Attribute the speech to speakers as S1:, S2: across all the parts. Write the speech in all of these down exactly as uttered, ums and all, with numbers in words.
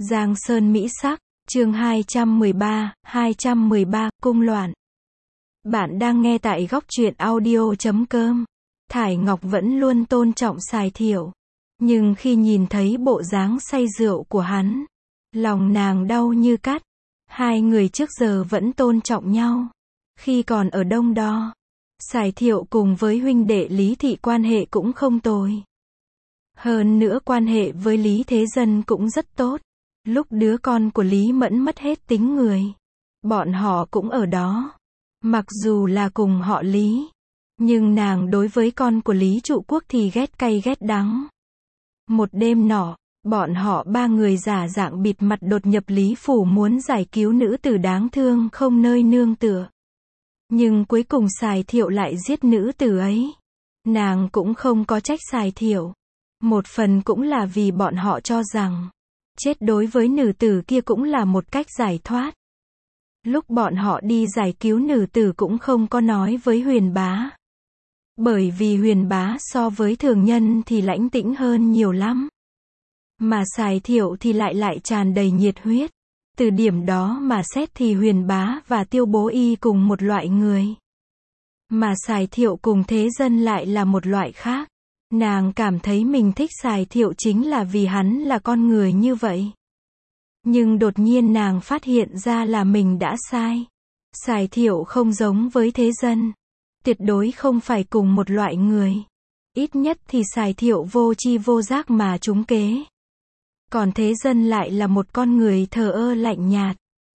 S1: Giang Sơn Mỹ Sắc, chương hai trăm mười ba, hai trăm mười ba, cung loạn. Bạn đang nghe tại góc truyện audio chấm com. Thải Ngọc vẫn luôn tôn trọng Sài Thiệu. Nhưng khi nhìn thấy bộ dáng say rượu của hắn, lòng nàng đau như cắt. Hai người trước giờ vẫn tôn trọng nhau. Khi còn ở Đông Đo, Sài Thiệu cùng với huynh đệ Lý Thị quan hệ cũng không tồi. Hơn nữa quan hệ với Lý Thế Dân cũng rất tốt. Lúc đứa con của Lý Mẫn mất hết tính người, bọn họ cũng ở đó. Mặc dù là cùng họ Lý, nhưng nàng đối với con của Lý Trụ Quốc thì ghét cay ghét đắng. Một đêm nọ, bọn họ ba người giả dạng bịt mặt đột nhập Lý Phủ muốn giải cứu nữ tử đáng thương không nơi nương tựa. Nhưng cuối cùng Sài Thiệu lại giết nữ tử ấy. Nàng cũng không có trách Sài Thiệu. Một phần cũng là vì bọn họ cho rằng chết đối với nữ tử kia cũng là một cách giải thoát. Lúc bọn họ đi giải cứu nữ tử cũng không có nói với Huyền Bá. Bởi vì Huyền Bá so với thường nhân thì lãnh tĩnh hơn nhiều lắm. Mà Sài Thiệu thì lại lại tràn đầy nhiệt huyết. Từ điểm đó mà xét thì Huyền Bá và Tiêu Bố Y cùng một loại người. Mà Sài Thiệu cùng Thế Dân lại là một loại khác. Nàng cảm thấy mình thích Sài Thiệu chính là vì hắn là con người như vậy. Nhưng đột nhiên nàng phát hiện ra là mình đã sai. Sài Thiệu không giống với Thế Dân. Tuyệt đối không phải cùng một loại người. Ít nhất thì Sài Thiệu vô tri vô giác mà trúng kế. Còn Thế Dân lại là một con người thờ ơ lạnh nhạt.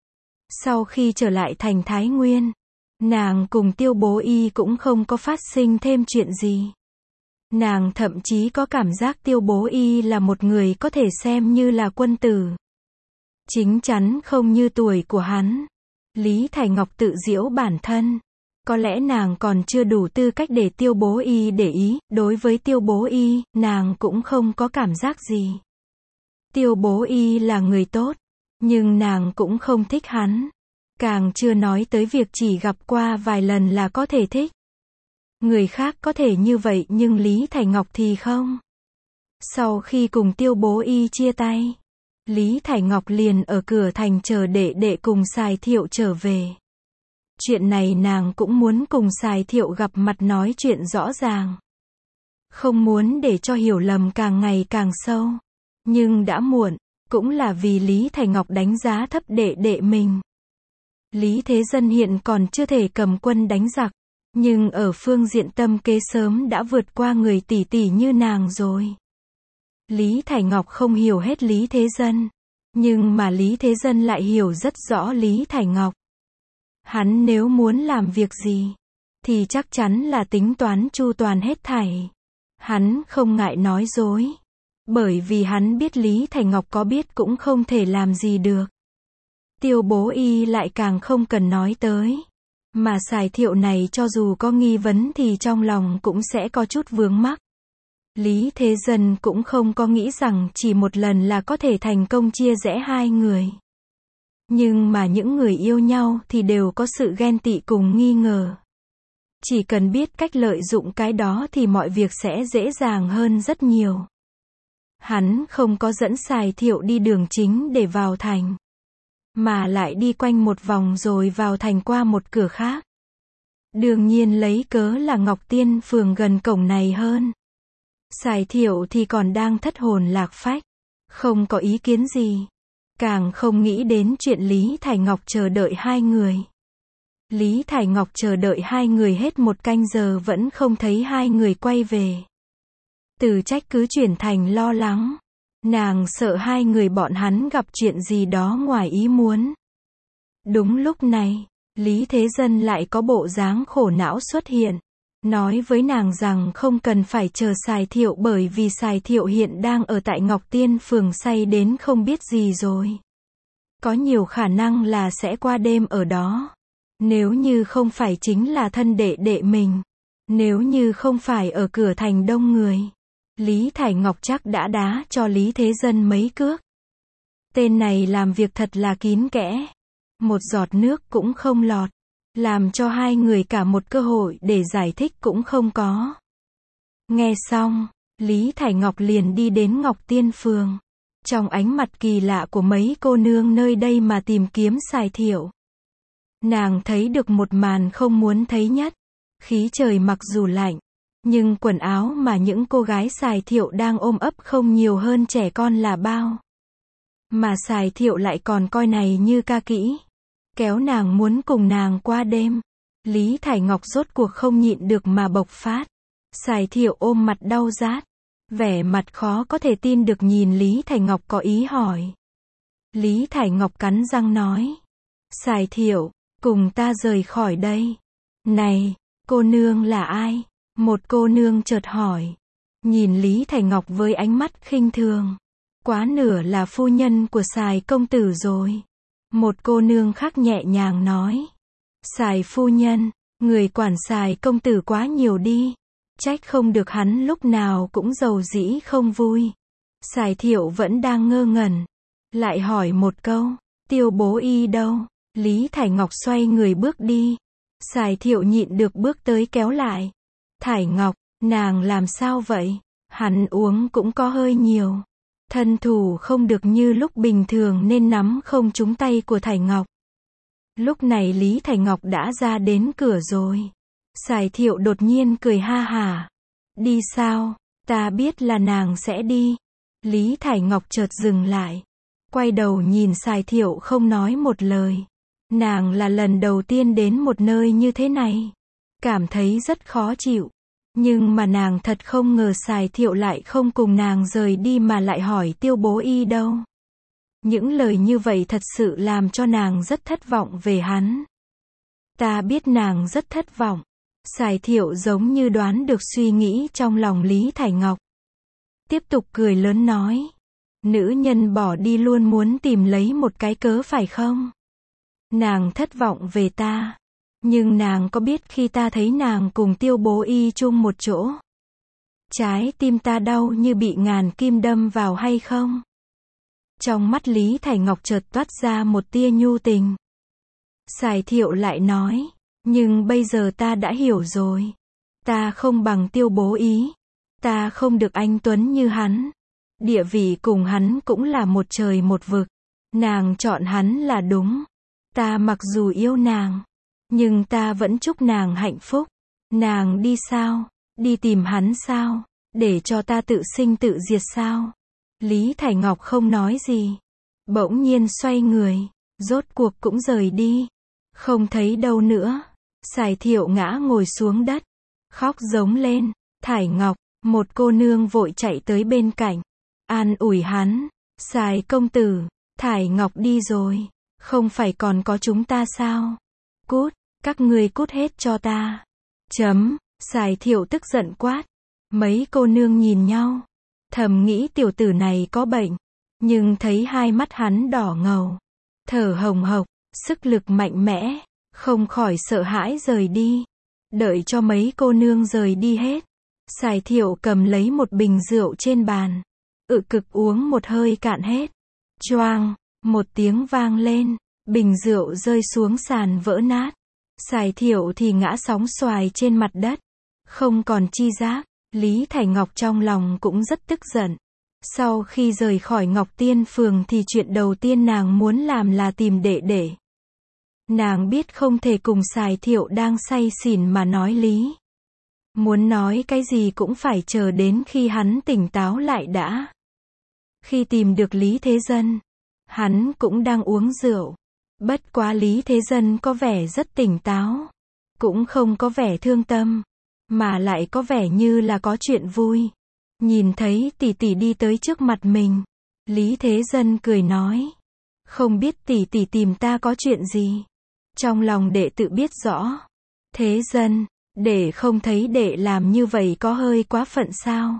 S1: Sau khi trở lại thành Thái Nguyên, nàng cùng Tiêu Bố Y cũng không có phát sinh thêm chuyện gì. Nàng thậm chí có cảm giác Tiêu Bố Y là một người có thể xem như là quân tử. Chính chắn không như tuổi của hắn. Lý Thải Ngọc tự giễu bản thân. Có lẽ nàng còn chưa đủ tư cách để Tiêu Bố Y để ý. Đối với Tiêu Bố Y, nàng cũng không có cảm giác gì. Tiêu Bố Y là người tốt, nhưng nàng cũng không thích hắn. Càng chưa nói tới việc chỉ gặp qua vài lần là có thể thích. Người khác có thể như vậy nhưng Lý Thải Ngọc thì không. Sau khi cùng Tiêu Bố Y chia tay, Lý Thải Ngọc liền ở cửa thành chờ đệ đệ cùng Sài Thiệu trở về. Chuyện này nàng cũng muốn cùng Sài Thiệu gặp mặt nói chuyện rõ ràng. Không muốn để cho hiểu lầm càng ngày càng sâu. Nhưng đã muộn, cũng là vì Lý Thải Ngọc đánh giá thấp đệ đệ mình. Lý Thế Dân hiện còn chưa thể cầm quân đánh giặc. Nhưng ở phương diện tâm kế sớm đã vượt qua người tỷ tỷ như nàng rồi. Lý Thải Ngọc không hiểu hết Lý Thế Dân. Nhưng mà Lý Thế Dân lại hiểu rất rõ Lý Thải Ngọc. Hắn nếu muốn làm việc gì, thì chắc chắn là tính toán chu toàn hết thảy. Hắn không ngại nói dối. Bởi vì hắn biết Lý Thải Ngọc có biết cũng không thể làm gì được. Tiêu Bố Y lại càng không cần nói tới. Mà Sài Thiệu này cho dù có nghi vấn thì trong lòng cũng sẽ có chút vướng mắc. Lý Thế Dân cũng không có nghĩ rằng chỉ một lần là có thể thành công chia rẽ hai người. Nhưng mà những người yêu nhau thì đều có sự ghen tị cùng nghi ngờ. Chỉ cần biết cách lợi dụng cái đó thì mọi việc sẽ dễ dàng hơn rất nhiều. Hắn không có dẫn Sài Thiệu đi đường chính để vào thành, mà lại đi quanh một vòng rồi vào thành qua một cửa khác. Đương nhiên lấy cớ là Ngọc Tiên phường gần cổng này hơn. Sài Thiệu thì còn đang thất hồn lạc phách, không có ý kiến gì. Càng không nghĩ đến chuyện Lý Thải Ngọc chờ đợi hai người. Lý Thải Ngọc chờ đợi hai người hết một canh giờ vẫn không thấy hai người quay về. Từ trách cứ chuyển thành lo lắng. Nàng sợ hai người bọn hắn gặp chuyện gì đó ngoài ý muốn. Đúng lúc này, Lý Thế Dân lại có bộ dáng khổ não xuất hiện. Nói với nàng rằng không cần phải chờ Sài Thiệu bởi vì Sài Thiệu hiện đang ở tại Ngọc Tiên phường say đến không biết gì rồi. Có nhiều khả năng là sẽ qua đêm ở đó. Nếu như không phải chính là thân đệ đệ mình. Nếu như không phải ở cửa thành đông người. Lý Thải Ngọc chắc đã đá cho Lý Thế Dân mấy cước. Tên này làm việc thật là kín kẽ. Một giọt nước cũng không lọt. Làm cho hai người cả một cơ hội để giải thích cũng không có. Nghe xong, Lý Thải Ngọc liền đi đến Ngọc Tiên phường. trong ánh mặt kỳ lạ của mấy cô nương nơi đây mà tìm kiếm Sài Thiệu. Nàng thấy được một màn không muốn thấy nhất. Khí trời mặc dù lạnh, nhưng quần áo mà những cô gái Sài Thiệu đang ôm ấp không nhiều hơn trẻ con là bao. Mà Sài Thiệu lại còn coi này như ca kỹ. Kéo nàng muốn cùng nàng qua đêm. Lý Thải Ngọc rốt cuộc không nhịn được mà bộc phát. Sài Thiệu ôm mặt đau rát. Vẻ mặt khó có thể tin được nhìn Lý Thải Ngọc có ý hỏi. Lý Thải Ngọc cắn răng nói. Sài Thiệu, cùng ta rời khỏi đây. Này, cô nương là ai? Một cô nương chợt hỏi. Nhìn Lý Thải Ngọc với ánh mắt khinh thường. Quá nửa là phu nhân của Sài công tử rồi. Một cô nương khác nhẹ nhàng nói. Sài phu nhân, người quản Sài công tử quá nhiều đi. Trách không được hắn lúc nào cũng giàu dĩ không vui. Sài Thiệu vẫn đang ngơ ngẩn. Lại hỏi một câu, Tiêu bố y đâu? Lý Thải Ngọc xoay người bước đi. Sài Thiệu nhịn được bước tới kéo lại. Thải Ngọc, nàng làm sao vậy? Hắn uống cũng có hơi nhiều. Thân thủ không được như lúc bình thường nên nắm không trúng tay của Thải Ngọc. Lúc này Lý Thải Ngọc đã ra đến cửa rồi. Sài Thiệu đột nhiên cười ha hả. Đi sao? Ta biết là nàng sẽ đi. Lý Thải Ngọc chợt dừng lại. Quay đầu nhìn Sài Thiệu không nói một lời. Nàng là lần đầu tiên đến một nơi như thế này. Cảm thấy rất khó chịu. Nhưng mà nàng thật không ngờ Sài Thiệu lại không cùng nàng rời đi mà lại hỏi Tiêu bố y đâu. Những lời như vậy thật sự làm cho nàng rất thất vọng về hắn. Ta biết nàng rất thất vọng. Sài Thiệu giống như đoán được suy nghĩ trong lòng Lý Thải Ngọc. Tiếp tục cười lớn nói. Nữ nhân bỏ đi luôn muốn tìm lấy một cái cớ phải không? Nàng thất vọng về ta. Nhưng nàng có biết khi ta thấy nàng cùng Tiêu bố y chung một chỗ, trái tim ta đau như bị ngàn kim đâm vào hay không? Trong mắt Lý Thải Ngọc chợt toát ra một tia nhu tình. Sài Thiệu lại nói. Nhưng bây giờ ta đã hiểu rồi. Ta không bằng Tiêu bố ý. Ta không được anh tuấn như hắn. Địa vị cùng hắn cũng là một trời một vực. Nàng chọn hắn là đúng. Ta mặc dù yêu nàng, nhưng ta vẫn chúc nàng hạnh phúc. Nàng đi sao? Đi tìm hắn sao? Để cho ta tự sinh tự diệt sao? Lý Thải Ngọc không nói gì. Bỗng nhiên xoay người. Rốt cuộc cũng rời đi. Không thấy đâu nữa. Sài Thiệu ngã ngồi xuống đất. Khóc giống lên. Thải Ngọc, một cô nương vội chạy tới bên cạnh. An ủi hắn. Sài công tử, Thải Ngọc đi rồi. Không phải còn có chúng ta sao? Cút, các ngươi cút hết cho ta. Chấm, Sài Thiệu tức giận quát. Mấy cô nương nhìn nhau. Thầm nghĩ tiểu tử này có bệnh. Nhưng thấy hai mắt hắn đỏ ngầu. Thở hồng hộc, sức lực mạnh mẽ. Không khỏi sợ hãi rời đi. Đợi cho mấy cô nương rời đi hết. Sài Thiệu cầm lấy một bình rượu trên bàn. Ự cực uống một hơi cạn hết. Choang, một tiếng vang lên. Bình rượu rơi xuống sàn vỡ nát. Sài Thiệu thì ngã sóng xoài trên mặt đất. Không còn chi giác. Lý Thải Ngọc trong lòng cũng rất tức giận. Sau khi rời khỏi Ngọc Tiên Phường thì chuyện đầu tiên nàng muốn làm là tìm đệ đệ. Nàng biết không thể cùng Sài Thiệu đang say xỉn mà nói lý. Muốn nói cái gì cũng phải chờ đến khi hắn tỉnh táo lại đã. Khi tìm được Lý Thế Dân, hắn cũng đang uống rượu. Bất quá Lý Thế Dân có vẻ rất tỉnh táo. Cũng không có vẻ thương tâm. Mà lại có vẻ như là có chuyện vui. Nhìn thấy tỷ tỷ đi tới trước mặt mình. Lý Thế Dân cười nói. Không biết tỷ tỷ tìm ta có chuyện gì. Trong lòng đệ tự biết rõ. Thế Dân, đệ không thấy đệ làm như vậy có hơi quá phận sao?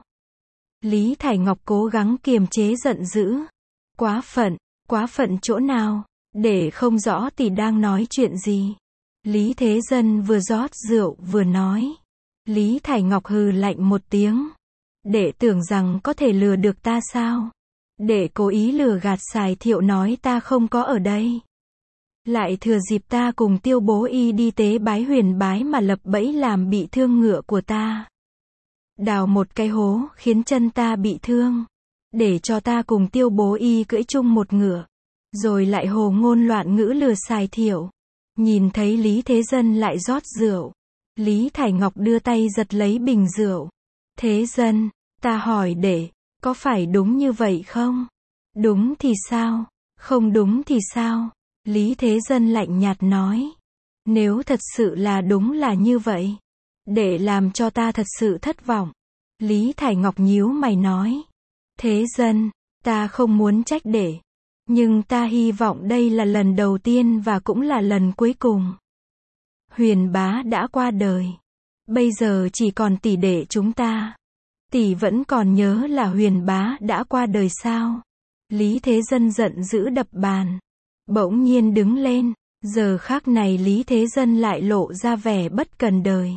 S1: Lý Thải Ngọc cố gắng kiềm chế giận dữ. Quá phận, quá phận chỗ nào? Đệ không rõ tỷ đang nói chuyện gì. Lý Thế Dân vừa rót rượu vừa nói. Lý Thải Ngọc hừ lạnh một tiếng. Đệ tưởng rằng có thể lừa được ta sao? Đệ cố ý lừa gạt Sài Thiệu nói ta không có ở đây. Lại thừa dịp ta cùng Tiêu bố y đi tế bái huyền bái mà lập bẫy làm bị thương ngựa của ta. Đào một cái hố khiến chân ta bị thương. để cho ta cùng Tiêu bố y cưỡi chung một ngựa. Rồi lại hồ ngôn loạn ngữ lừa Sài Thiệu. Nhìn thấy Lý Thế Dân lại rót rượu. Lý Thải Ngọc đưa tay giật lấy bình rượu. Thế Dân, ta hỏi để, có phải đúng như vậy không? Đúng thì sao? Không đúng thì sao? Lý Thế Dân lạnh nhạt nói. Nếu thật sự là đúng là như vậy, để làm cho ta thật sự thất vọng. Lý Thải Ngọc nhíu mày nói. Thế Dân, ta không muốn trách để. Nhưng ta hy vọng đây là lần đầu tiên và cũng là lần cuối cùng. Huyền bá đã qua đời. Bây giờ chỉ còn tỷ đệ chúng ta. Tỷ vẫn còn nhớ là Huyền bá đã qua đời sao? Lý Thế Dân giận dữ đập bàn. Bỗng nhiên đứng lên. Giờ khác này Lý Thế Dân lại lộ ra vẻ bất cần đời.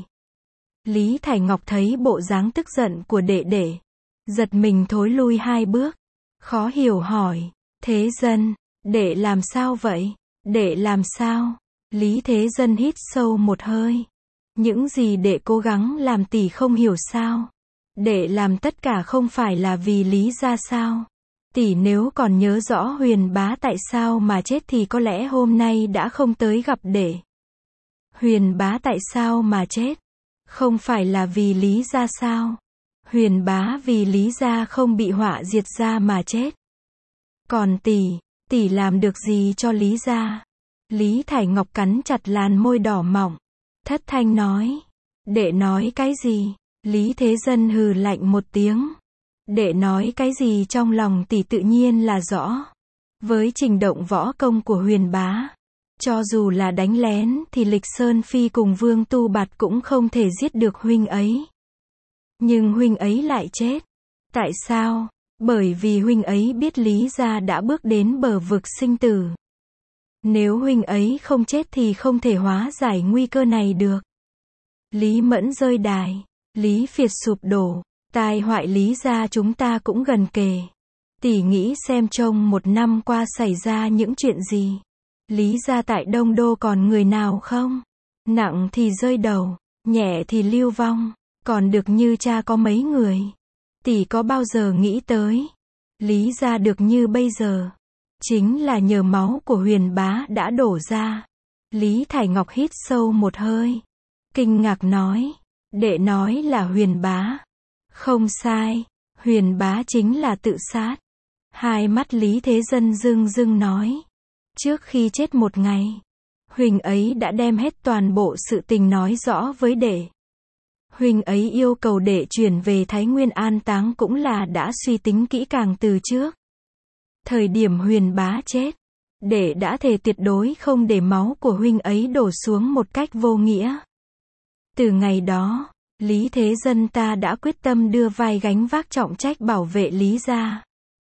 S1: Lý Thải Ngọc thấy bộ dáng tức giận của đệ đệ. Giật mình thối lui hai bước. Khó hiểu hỏi. Thế Dân, đệ làm sao vậy? Đệ làm sao? Lý Thế Dân hít sâu một hơi. Những gì đệ cố gắng làm tỷ không hiểu sao? Đệ làm tất cả không phải là vì Lý gia sao? Tỷ nếu còn nhớ rõ Huyền bá tại sao mà chết thì có lẽ hôm nay đã không tới gặp đệ. Huyền bá tại sao mà chết? Không phải là vì Lý gia sao? Huyền bá vì Lý gia không bị họa diệt gia mà chết. Còn tỷ, tỷ làm được gì cho Lý gia? Lý Thải Ngọc cắn chặt làn môi đỏ mọng. Thất thanh nói. Đệ nói cái gì? Lý Thế Dân hừ lạnh một tiếng. Đệ nói cái gì trong lòng tỷ tự nhiên là rõ. Với trình độ võ công của Huyền bá, cho dù là đánh lén thì Lịch Sơn Phi cùng Vương Tu Bạt cũng không thể giết được huynh ấy. Nhưng huynh ấy lại chết. Tại sao? Bởi vì huynh ấy biết Lý gia đã bước đến bờ vực sinh tử. Nếu huynh ấy không chết thì không thể hóa giải nguy cơ này được. Lý Mẫn rơi đài. Lý Việt sụp đổ. Tai họa Lý gia chúng ta cũng gần kề. Tỷ nghĩ xem trong một năm qua xảy ra những chuyện gì. Lý gia tại Đông Đô còn người nào không? Nặng thì rơi đầu, nhẹ thì lưu vong. Còn được như cha có mấy người? Tỷ có bao giờ nghĩ tới? Lý gia được như bây giờ, chính là nhờ máu của Huyền bá đã đổ ra. Lý Thải Ngọc hít sâu một hơi. Kinh ngạc nói. Đệ nói là Huyền bá. Không sai, Huyền bá chính là tự sát. Hai mắt Lý Thế Dân rưng rưng nói. Trước khi chết một ngày, huynh ấy đã đem hết toàn bộ sự tình nói rõ với đệ. Huynh ấy yêu cầu đệ chuyển về Thái Nguyên an táng cũng là đã suy tính kỹ càng từ trước. Thời điểm Huyền bá chết, đệ đã thề tuyệt đối không để máu của huynh ấy đổ xuống một cách vô nghĩa. Từ ngày đó, Lý Thế Dân ta đã quyết tâm đưa vai gánh vác trọng trách bảo vệ Lý gia.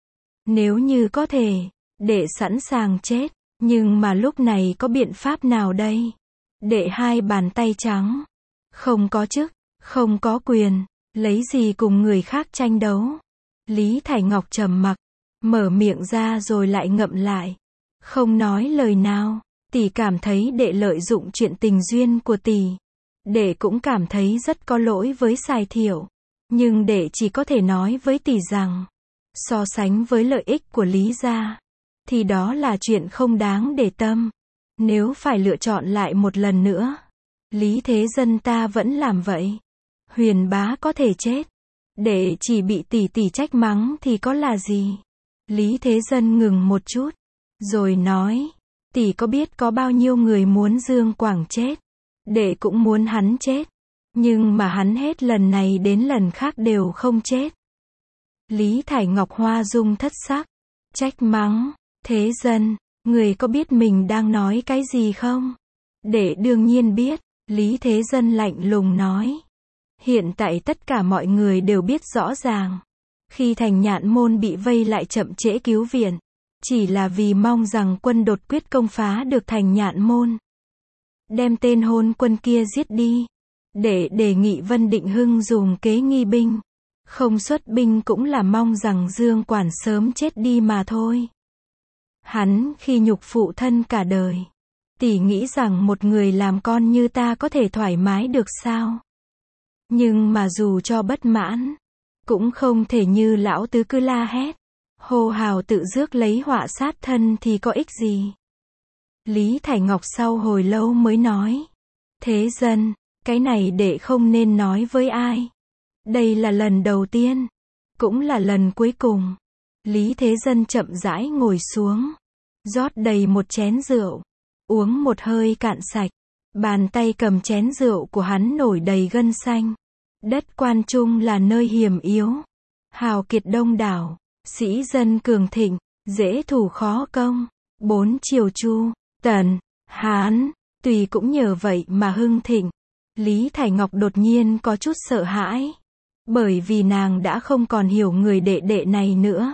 S1: Nếu như có thể, đệ sẵn sàng chết, nhưng mà lúc này có biện pháp nào đây? Đệ hai bàn tay trắng, không có chức, không có quyền, lấy gì cùng người khác tranh đấu? Lý Thải Ngọc trầm mặc, mở miệng ra rồi lại ngậm lại, không nói lời nào. Tỷ cảm thấy đệ lợi dụng chuyện tình duyên của tỷ. Đệ cũng cảm thấy rất có lỗi với Sài Thiệu. Nhưng đệ chỉ có thể nói với tỷ rằng, so sánh với lợi ích của Lý gia, thì đó là chuyện không đáng để tâm. Nếu phải lựa chọn lại một lần nữa, Lý Thế Dân ta vẫn làm vậy. Huyền bá có thể chết, đệ chỉ bị tỷ tỷ trách mắng thì có là gì? Lý Thế Dân ngừng một chút, rồi nói, tỷ có biết có bao nhiêu người muốn Dương Quảng chết? Đệ cũng muốn hắn chết, nhưng mà hắn hết lần này đến lần khác đều không chết. Lý Thải Ngọc hoa dung thất sắc, trách mắng. Thế Dân, người có biết mình đang nói cái gì không? Đệ đương nhiên biết. Lý Thế Dân lạnh lùng nói. Hiện tại tất cả mọi người đều biết rõ ràng. Khi Thành Nhạn Môn bị vây lại chậm trễ cứu viện, chỉ là vì mong rằng quân đột quyết công phá được Thành Nhạn Môn, đem tên hôn quân kia giết đi. Để đề nghị Vân Định Hưng dùng kế nghi binh, không xuất binh cũng là mong rằng Dương Quản sớm chết đi mà thôi. Hắn khi nhục phụ thân cả đời, tỷ nghĩ rằng một người làm con như ta có thể thoải mái được sao? Nhưng mà dù cho bất mãn, Cũng không thể như lão tứ cứ la hét, hô hào tự rước lấy họa sát thân thì có ích gì. Lý Thải Ngọc sau hồi lâu mới nói, thế dân, cái này đệ không nên nói với ai. Đây là lần đầu tiên, cũng là lần cuối cùng. Lý Thế Dân chậm rãi ngồi xuống, rót đầy một chén rượu, uống một hơi cạn sạch. Bàn tay cầm chén rượu của hắn nổi đầy gân xanh. Đất Quan Trung là nơi hiểm yếu, hào kiệt đông đảo, sĩ dân cường thịnh, dễ thủ khó công. Bốn triều Chu, Tần, Hán, tùy cũng nhờ vậy mà hưng thịnh. Lý Thải Ngọc đột nhiên có chút sợ hãi, bởi vì nàng đã không còn hiểu người đệ đệ này nữa.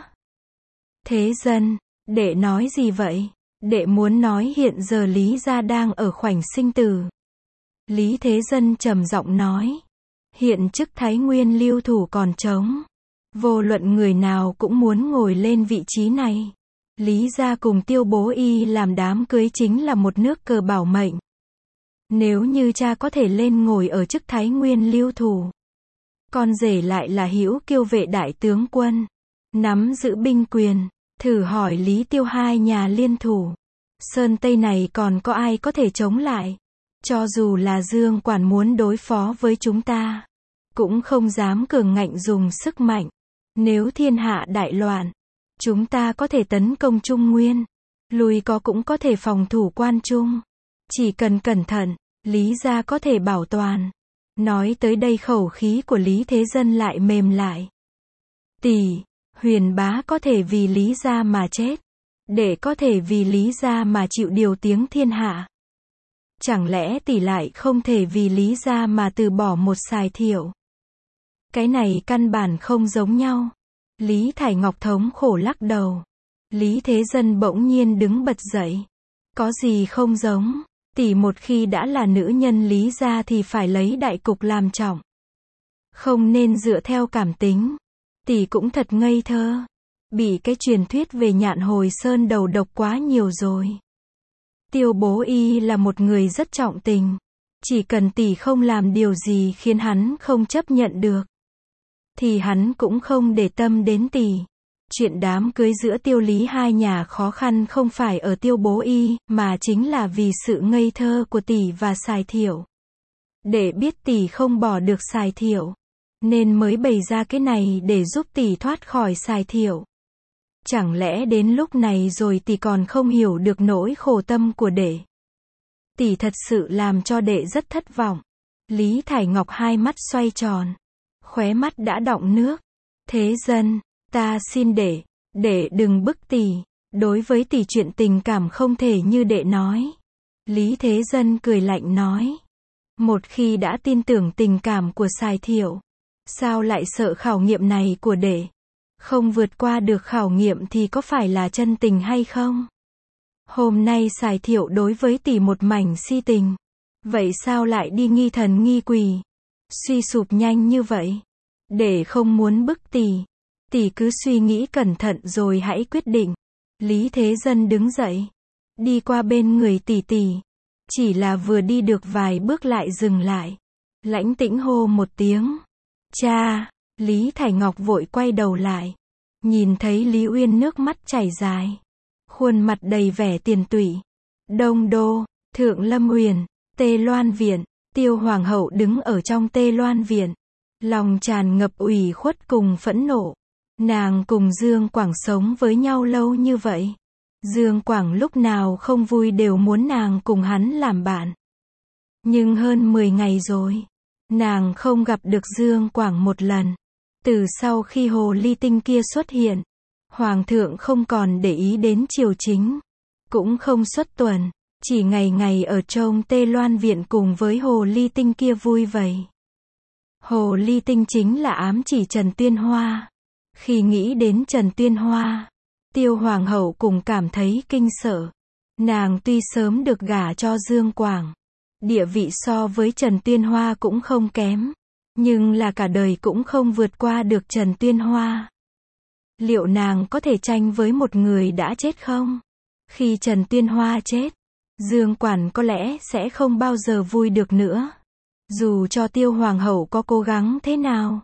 S1: Thế dân, đệ nói gì vậy? Đệ muốn nói hiện giờ Lý gia đang ở khoảnh sinh tử. Lý Thế Dân trầm giọng nói, hiện chức Thái Nguyên lưu thủ còn trống. Vô luận người nào cũng muốn ngồi lên vị trí này. Lý gia cùng Tiêu Bố Y làm đám cưới chính là một nước cờ bảo mệnh. Nếu như cha có thể lên ngồi ở chức Thái Nguyên lưu thủ, con rể lại là Hữu Kiêu vệ đại tướng quân, nắm giữ binh quyền, thử hỏi Lý Tiêu hai nhà liên thủ, Sơn Tây này còn có ai có thể chống lại? Cho dù là Dương Quản muốn đối phó với chúng ta, cũng không dám cường ngạnh dùng sức mạnh. Nếu thiên hạ đại loạn, chúng ta có thể tấn công Trung Nguyên, lùi có cũng có thể phòng thủ Quan Trung. Chỉ cần cẩn thận, Lý gia có thể bảo toàn. Nói tới đây khẩu khí của Lý Thế Dân lại mềm lại. Tỷ, Huyền bá có thể vì Lý gia mà chết, đệ có thể vì Lý gia mà chịu điều tiếng thiên hạ. Chẳng lẽ tỷ lại không thể vì Lý gia mà từ bỏ một Sài Thiệu? Cái này căn bản không giống nhau. Lý Thải Ngọc thống khổ lắc đầu. Lý Thế Dân bỗng nhiên đứng bật dậy. Có gì không giống? Tỷ một khi đã là nữ nhân Lý gia thì phải lấy đại cục làm trọng, không nên dựa theo cảm tính. Tỷ cũng thật ngây thơ, bị cái truyền thuyết về Nhạn Hồi Sơn đầu độc quá nhiều rồi. Tiêu Bố Y là một người rất trọng tình, chỉ cần tỷ không làm điều gì khiến hắn không chấp nhận được, thì hắn cũng không để tâm đến tỷ. Chuyện đám cưới giữa Tiêu Lý hai nhà khó khăn không phải ở Tiêu Bố Y, mà chính là vì sự ngây thơ của tỷ và Sài Thiệu. Để biết tỷ không bỏ được Sài Thiệu, nên mới bày ra cái này để giúp tỷ thoát khỏi Sài Thiệu. Chẳng lẽ đến lúc này rồi tỷ còn không hiểu được nỗi khổ tâm của đệ? Tỷ thật sự làm cho đệ rất thất vọng. Lý Thải Ngọc hai mắt xoay tròn, khóe mắt đã đọng nước. Thế Dân, ta xin đệ, đệ đừng bức tỷ. Đối với tỷ chuyện tình cảm không thể như đệ nói. Lý Thế Dân cười lạnh nói, một khi đã tin tưởng tình cảm của Sài Thiệu, sao lại sợ khảo nghiệm này của đệ? Không vượt qua được khảo nghiệm thì có phải là chân tình hay không? Hôm nay Sài Thiệu đối với tỷ một mảnh si tình, vậy sao lại đi nghi thần nghi quỷ, suy sụp nhanh như vậy? Để không muốn bức tỷ, tỷ cứ suy nghĩ cẩn thận rồi hãy quyết định. Lý Thế Dân đứng dậy, đi qua bên người tỷ tỷ, chỉ là vừa đi được vài bước lại dừng lại, lãnh tĩnh hô một tiếng, cha. Lý Thải Ngọc vội quay đầu lại, nhìn thấy Lý Uyên nước mắt chảy dài, khuôn mặt đầy vẻ tiền tủy. Đông Đô, Thượng Lâm Huyền, Tê Loan Viện, Tiêu Hoàng hậu đứng ở trong Tê Loan Viện, lòng tràn ngập ủy khuất cùng phẫn nộ. Nàng cùng Dương Quảng sống với nhau lâu như vậy, Dương Quảng lúc nào không vui đều muốn nàng cùng hắn làm bạn. Nhưng hơn mười ngày rồi, nàng không gặp được Dương Quảng một lần. Từ sau khi hồ ly tinh kia xuất hiện, Hoàng thượng không còn để ý đến triều chính, cũng không xuất tuần, chỉ ngày ngày ở trong Tê Loan Viện cùng với hồ ly tinh kia vui vầy. Hồ ly tinh chính là ám chỉ Trần Tuyên Hoa. Khi nghĩ đến Trần Tuyên Hoa, Tiêu Hoàng hậu cùng cảm thấy kinh sợ. Nàng tuy sớm được gả cho Dương Quảng, địa vị so với Trần Tuyên Hoa cũng không kém, nhưng là cả đời cũng không vượt qua được Trần Tuyên Hoa. Liệu nàng có thể tranh với một người đã chết không? Khi Trần Tuyên Hoa chết, Dương Quảng có lẽ sẽ không bao giờ vui được nữa. Dù cho Tiêu Hoàng hậu có cố gắng thế nào,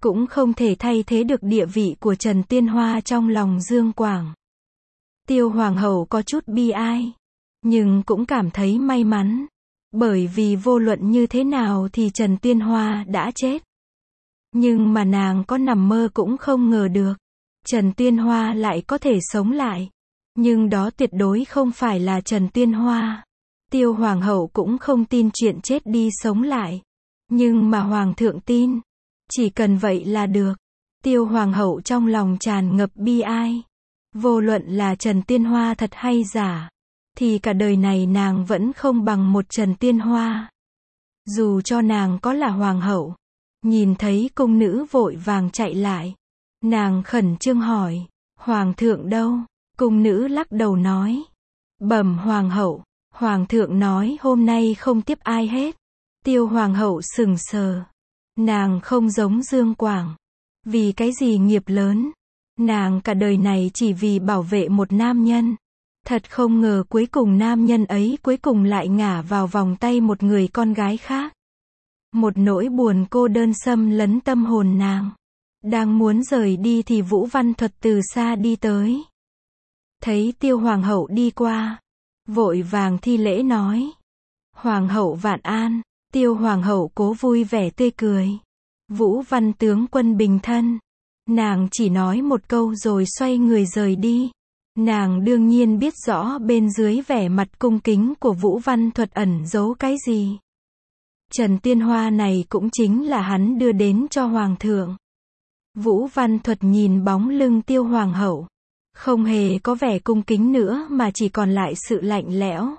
S1: cũng không thể thay thế được địa vị của Trần Tiên Hoa trong lòng Dương Quảng. Tiêu Hoàng hậu có chút bi ai, nhưng cũng cảm thấy may mắn, bởi vì vô luận như thế nào thì Trần Tiên Hoa đã chết. Nhưng mà nàng có nằm mơ cũng không ngờ được, Trần Tiên Hoa lại có thể sống lại. Nhưng đó tuyệt đối không phải là Trần Tiên Hoa. Tiêu Hoàng hậu cũng không tin chuyện chết đi sống lại. Nhưng mà Hoàng thượng tin. Chỉ cần vậy là được. Tiêu Hoàng hậu trong lòng tràn ngập bi ai. Vô luận là Trần Tiên Hoa thật hay giả, thì cả đời này nàng vẫn không bằng một Trần Tiên Hoa. Dù cho nàng có là Hoàng hậu. Nhìn thấy cung nữ vội vàng chạy lại. Nàng khẩn trương hỏi, Hoàng thượng đâu? Cung nữ lắc đầu nói, bẩm Hoàng hậu, Hoàng thượng nói hôm nay không tiếp ai hết. Tiêu Hoàng hậu sững sờ. Nàng không giống Dương Quảng. Vì cái gì nghiệp lớn? Nàng cả đời này chỉ vì bảo vệ một nam nhân. Thật không ngờ cuối cùng nam nhân ấy cuối cùng lại ngả vào vòng tay một người con gái khác. Một nỗi buồn cô đơn xâm lấn tâm hồn nàng. Đang muốn rời đi thì Vũ Văn Thuật từ xa đi tới. Thấy Tiêu Hoàng hậu đi qua, vội vàng thi lễ nói, Hoàng hậu vạn an. Tiêu Hoàng hậu cố vui vẻ tươi cười. Vũ Văn tướng quân bình thân. Nàng chỉ nói một câu rồi xoay người rời đi. Nàng đương nhiên biết rõ bên dưới vẻ mặt cung kính của Vũ Văn Thuật ẩn giấu cái gì. Trần Tiên Hoa này cũng chính là hắn đưa đến cho Hoàng thượng. Vũ Văn Thuật nhìn bóng lưng Tiêu Hoàng hậu, không hề có vẻ cung kính nữa mà chỉ còn lại sự lạnh lẽo.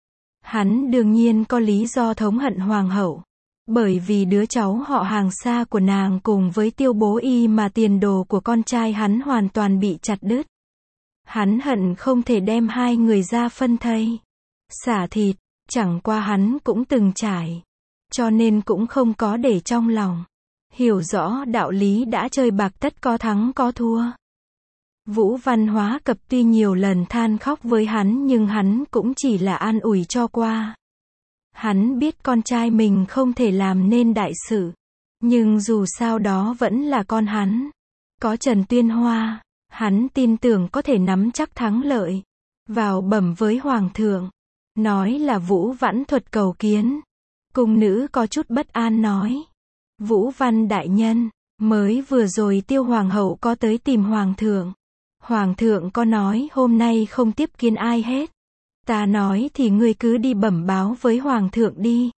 S1: Hắn đương nhiên có lý do thống hận Hoàng hậu, bởi vì đứa cháu họ hàng xa của nàng cùng với Tiêu bố y mà tiền đồ của con trai hắn hoàn toàn bị chặt đứt. Hắn hận không thể đem hai người ra phân thây, xả thịt, chẳng qua hắn cũng từng trải, cho nên cũng không có để trong lòng. Hiểu rõ đạo lý đã chơi bạc tất có thắng có thua. Vũ Văn Hóa Cập tuy nhiều lần than khóc với hắn nhưng hắn cũng chỉ là an ủi cho qua. Hắn biết con trai mình không thể làm nên đại sự, nhưng dù sao đó vẫn là con hắn. Có Trần Tiên Hoa, hắn tin tưởng có thể nắm chắc thắng lợi. Vào bẩm với Hoàng thượng, nói là Vũ Vãn Thuật cầu kiến. Cung nữ có chút bất an nói, Vũ Văn đại nhân, mới vừa rồi Tiêu Hoàng hậu có tới tìm Hoàng thượng. Hoàng thượng có nói hôm nay không tiếp kiến ai hết. Ta nói thì ngươi cứ đi bẩm báo với Hoàng thượng đi.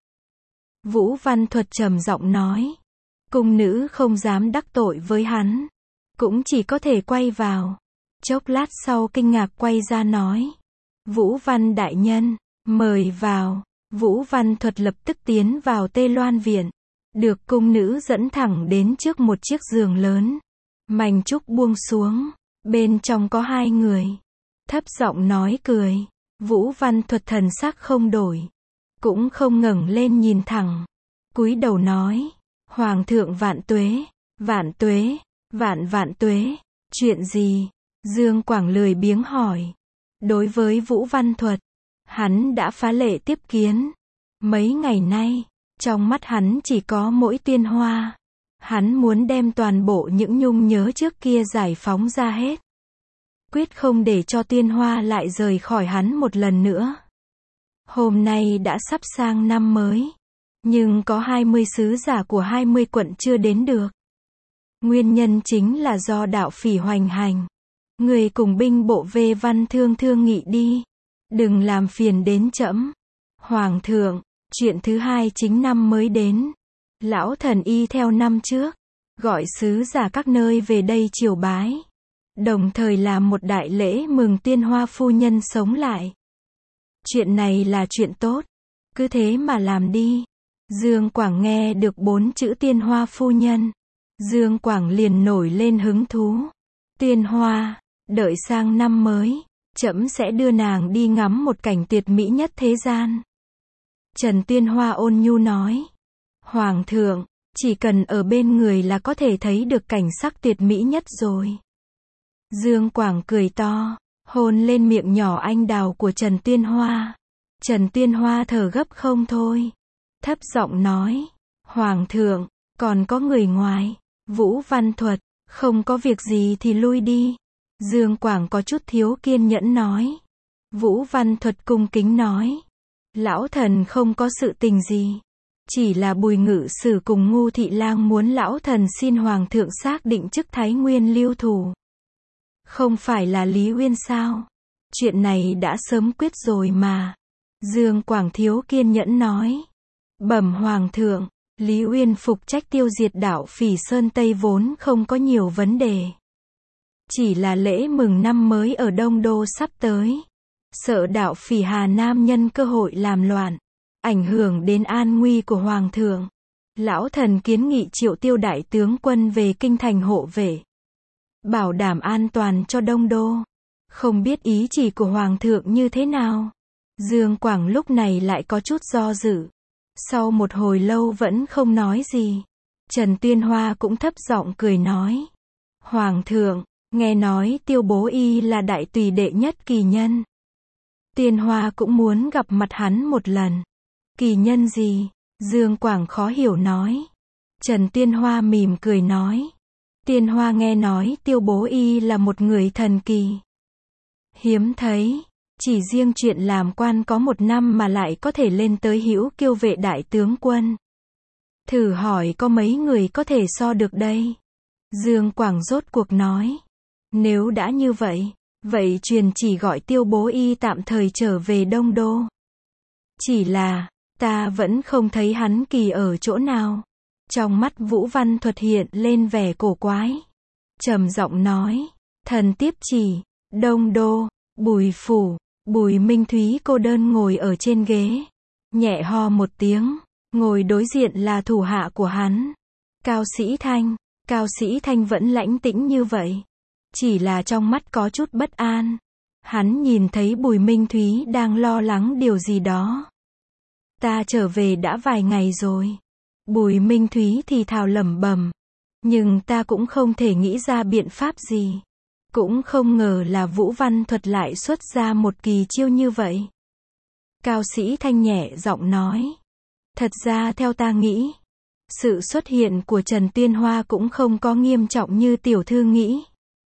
S1: Vũ Văn Thuật trầm giọng nói. Cung nữ không dám đắc tội với hắn, cũng chỉ có thể quay vào. Chốc lát sau kinh ngạc quay ra nói, Vũ Văn đại nhân, mời vào. Vũ Văn Thuật lập tức tiến vào Tê Loan viện, được cung nữ dẫn thẳng đến trước một chiếc giường lớn. Mành trúc buông xuống, bên trong có hai người. Thấp giọng nói cười. Vũ Văn Thuật thần sắc không đổi, cũng không ngẩng lên nhìn thẳng, cúi đầu nói, Hoàng thượng vạn tuế, vạn tuế, vạn vạn tuế. Chuyện gì? Dương Quảng lười biếng hỏi. Đối với Vũ Văn Thuật, hắn đã phá lệ tiếp kiến. Mấy ngày nay, trong mắt hắn chỉ có mỗi Tiên Hoa. Hắn muốn đem toàn bộ những nhung nhớ trước kia giải phóng ra hết. Quyết không để cho Tiên Hoa lại rời khỏi hắn một lần nữa. Hôm nay đã sắp sang năm mới, nhưng có hai mươi sứ giả của hai mươi quận chưa đến được. Nguyên nhân chính là do đạo phỉ hoành hành. Người cùng binh bộ về văn thương thương nghị đi, đừng làm phiền đến trẫm. Hoàng thượng, chuyện thứ hai chính năm mới đến. Lão thần y theo năm trước, gọi sứ giả các nơi về đây triều bái, đồng thời làm một đại lễ mừng Tiên Hoa phu nhân sống lại. Chuyện này là chuyện tốt, cứ thế mà làm đi. Dương Quảng nghe được bốn chữ Tiên Hoa phu nhân, Dương Quảng liền nổi lên hứng thú. Tiên Hoa, đợi sang năm mới, trẫm sẽ đưa nàng đi ngắm một cảnh tuyệt mỹ nhất thế gian. Trần Tiên Hoa ôn nhu nói, Hoàng thượng, chỉ cần ở bên người là có thể thấy được cảnh sắc tuyệt mỹ nhất rồi. Dương Quảng cười to, hôn lên miệng nhỏ anh đào của Trần Tiên Hoa. Trần Tiên Hoa thở gấp không thôi, thấp giọng nói, Hoàng thượng, còn có người ngoài. Vũ Văn Thuật, không có việc gì thì lui đi. Dương Quảng có chút thiếu kiên nhẫn nói. Vũ Văn Thuật cung kính nói. Lão thần không có sự tình gì. Chỉ là Bùi Ngự Sử cùng Ngu Thị Lang muốn lão thần xin Hoàng thượng xác định chức Thái Nguyên lưu thủ. Không phải là Lý Uyên sao? Chuyện này đã sớm quyết rồi mà. Dương Quảng thiếu kiên nhẫn nói. Bẩm Hoàng thượng, Lý Uyên phục trách tiêu diệt đảo Phỉ Sơn Tây vốn không có nhiều vấn đề. Chỉ là lễ mừng năm mới ở Đông Đô sắp tới. Sợ đảo Phỉ Hà Nam nhân cơ hội làm loạn, ảnh hưởng đến an nguy của Hoàng thượng. Lão thần kiến nghị triệu tiêu đại tướng quân về kinh thành hộ vệ. Bảo đảm an toàn cho Đông Đô. Không biết ý chỉ của Hoàng thượng như thế nào? Dương Quảng lúc này lại có chút do dự. Sau một hồi lâu vẫn không nói gì. Trần Tuyên Hoa cũng thấp giọng cười nói. Hoàng thượng, nghe nói Tiêu Bố Y là đại tùy đệ nhất kỳ nhân. Tuyên Hoa cũng muốn gặp mặt hắn một lần. Kỳ nhân gì? Dương Quảng khó hiểu nói. Trần Tuyên Hoa mỉm cười nói. Tuyên Hoa nghe nói Tiêu Bố Y là một người thần kỳ. Hiếm thấy. Chỉ riêng chuyện làm quan có một năm mà lại có thể lên tới hữu kiêu vệ đại tướng quân. Thử hỏi có mấy người có thể so được đây? Dương Quảng rốt cuộc nói. Nếu đã như vậy, vậy truyền chỉ gọi Tiêu Bố Y tạm thời trở về Đông Đô. Chỉ là, ta vẫn không thấy hắn kỳ ở chỗ nào. Trong mắt Vũ Văn Thuật hiện lên vẻ cổ quái. Trầm giọng nói, thần tiếp chỉ, Đông Đô, Bùi phủ. Bùi Minh Thúy cô đơn ngồi ở trên ghế. Nhẹ ho một tiếng. Ngồi đối diện là thủ hạ của hắn. Cao Sĩ Thanh. Cao Sĩ Thanh vẫn lãnh tĩnh như vậy. Chỉ là trong mắt có chút bất an. Hắn nhìn thấy Bùi Minh Thúy đang lo lắng điều gì đó. Ta trở về đã vài ngày rồi. Bùi Minh Thúy thì thào lẩm bẩm. Nhưng ta cũng không thể nghĩ ra biện pháp gì. Cũng không ngờ là Vũ Văn Thuật lại xuất ra một kỳ chiêu như vậy. Cao Sĩ Thanh nhẹ giọng nói. Thật ra theo ta nghĩ, sự xuất hiện của Trần Tuyên Hoa cũng không có nghiêm trọng như tiểu thư nghĩ.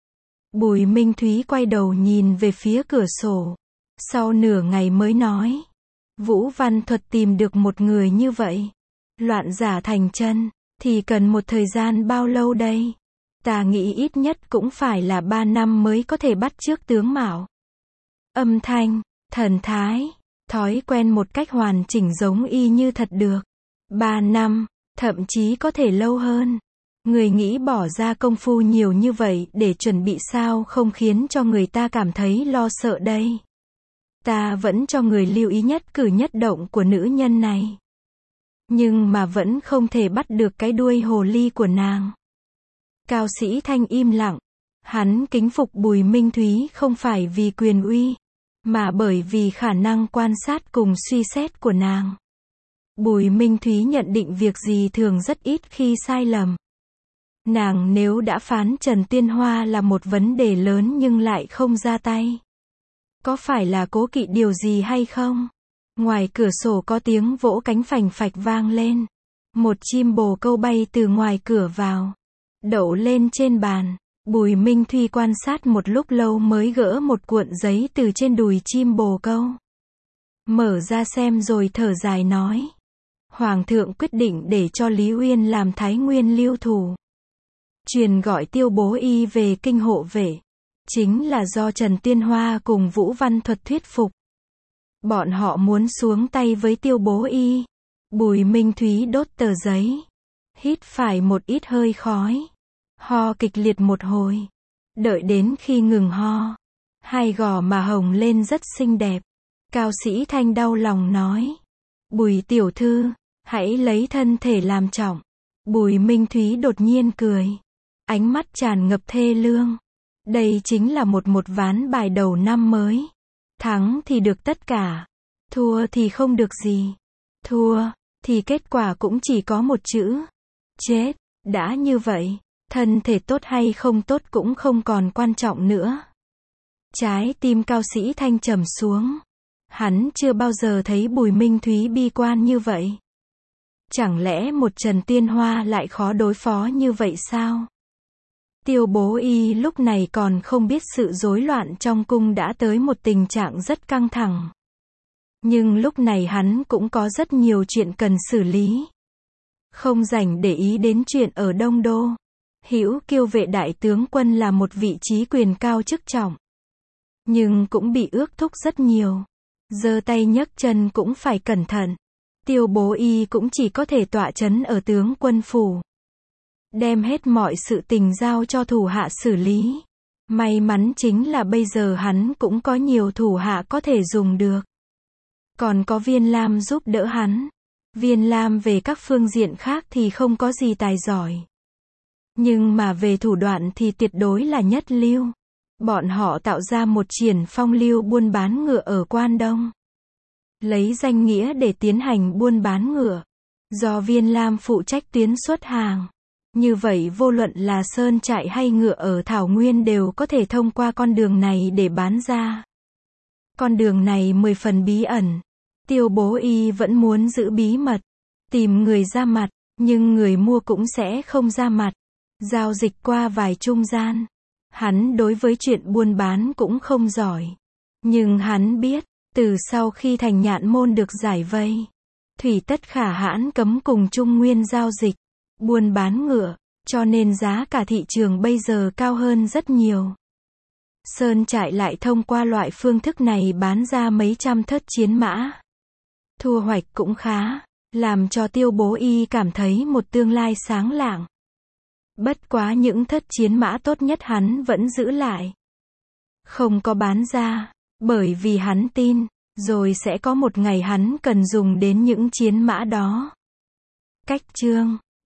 S1: Bùi Minh Thúy quay đầu nhìn về phía cửa sổ. Sau nửa ngày mới nói. Vũ Văn Thuật tìm được một người như vậy. Loạn giả thành chân, thì cần một thời gian bao lâu đây? Ta nghĩ ít nhất cũng phải là ba năm mới có thể bắt chước tướng mạo. Âm thanh, thần thái, thói quen một cách hoàn chỉnh giống y như thật được. Ba năm, thậm chí có thể lâu hơn. Người nghĩ bỏ ra công phu nhiều như vậy để chuẩn bị sao không khiến cho người ta cảm thấy lo sợ đây. Ta vẫn cho người lưu ý nhất cử nhất động của nữ nhân này. Nhưng mà vẫn không thể bắt được cái đuôi hồ ly của nàng. Cao Sĩ Thanh im lặng. Hắn kính phục Bùi Minh Thúy không phải vì quyền uy, mà bởi vì khả năng quan sát cùng suy xét của nàng. Bùi Minh Thúy nhận định việc gì thường rất ít khi sai lầm. Nàng nếu đã phán Trần Tuyên Hoa là một vấn đề lớn nhưng lại không ra tay. Có phải là cố kỵ điều gì hay không? Ngoài cửa sổ có tiếng vỗ cánh phành phạch vang lên. Một chim bồ câu bay từ ngoài cửa vào. Đậu lên trên bàn. Bùi Minh Thuy quan sát một lúc lâu mới gỡ một cuộn giấy từ trên đùi chim bồ câu. Mở ra xem rồi thở dài nói. Hoàng thượng quyết định để cho Lý Uyên làm Thái Nguyên lưu thủ. Truyền gọi Tiêu Bố Y về kinh hộ vệ. Chính là do Trần Tuyên Hoa cùng Vũ Văn Thuật thuyết phục. Bọn họ muốn xuống tay với Tiêu Bố Y. Bùi Minh Thúy đốt tờ giấy. Hít phải một ít hơi khói. Ho kịch liệt một hồi. Đợi đến khi ngừng ho. Hai gò mà hồng lên rất xinh đẹp. Cao Sĩ Thanh đau lòng nói. Bùi tiểu thư, hãy lấy thân thể làm trọng. Bùi Minh Thúy đột nhiên cười. Ánh mắt tràn ngập thê lương. Đây chính là một một ván bài đầu năm mới. Thắng thì được tất cả. Thua thì không được gì. Thua, thì kết quả cũng chỉ có một chữ. Chết. Đã như vậy, thân thể tốt hay không tốt cũng không còn quan trọng nữa. Trái tim Cao Sĩ Thanh trầm xuống. Hắn chưa bao giờ thấy Bùi Minh Thúy bi quan như vậy. Chẳng lẽ một Trần Tiên Hoa lại khó đối phó như vậy sao? Tiêu Bố Y lúc này còn không biết sự rối loạn trong cung đã tới một tình trạng rất căng thẳng. Nhưng lúc này hắn cũng có rất nhiều chuyện cần xử lý. Không rảnh để ý đến chuyện ở Đông Đô. Hữu Kiêu vệ đại tướng quân là một vị trí quyền cao chức trọng. Nhưng cũng bị ước thúc rất nhiều. Giơ tay nhấc chân cũng phải cẩn thận. Tiêu Bố Y cũng chỉ có thể tọa chấn ở tướng quân phủ. Đem hết mọi sự tình giao cho thủ hạ xử lý. May mắn chính là bây giờ hắn cũng có nhiều thủ hạ có thể dùng được. Còn có Viên Lam giúp đỡ hắn. Viên Lam về các phương diện khác thì không có gì tài giỏi. Nhưng mà về thủ đoạn thì tuyệt đối là nhất lưu. Bọn họ tạo ra một triển phong lưu buôn bán ngựa ở Quan Đông. Lấy danh nghĩa để tiến hành buôn bán ngựa. Do Viên Lam phụ trách tuyến xuất hàng. Như vậy vô luận là sơn trại hay ngựa ở Thảo Nguyên đều có thể thông qua con đường này để bán ra. Con đường này mười phần bí ẩn. Tiêu Bố Y vẫn muốn giữ bí mật. Tìm người ra mặt, nhưng người mua cũng sẽ không ra mặt. Giao dịch qua vài trung gian. Hắn đối với chuyện buôn bán cũng không giỏi. Nhưng hắn biết, từ sau khi Thành Nhạn Môn được giải vây, thủy tất khả hãn cấm cùng Trung Nguyên giao dịch, buôn bán ngựa, cho nên giá cả thị trường bây giờ cao hơn rất nhiều. Sơn trại lại thông qua loại phương thức này bán ra mấy trăm thất chiến mã. Thu hoạch cũng khá, làm cho Tiêu Bố Y cảm thấy một tương lai sáng lạng. Bất quá những thất chiến mã tốt nhất hắn vẫn giữ lại. Không có bán ra, bởi vì hắn tin, rồi sẽ có một ngày hắn cần dùng đến những chiến mã đó. Cách chương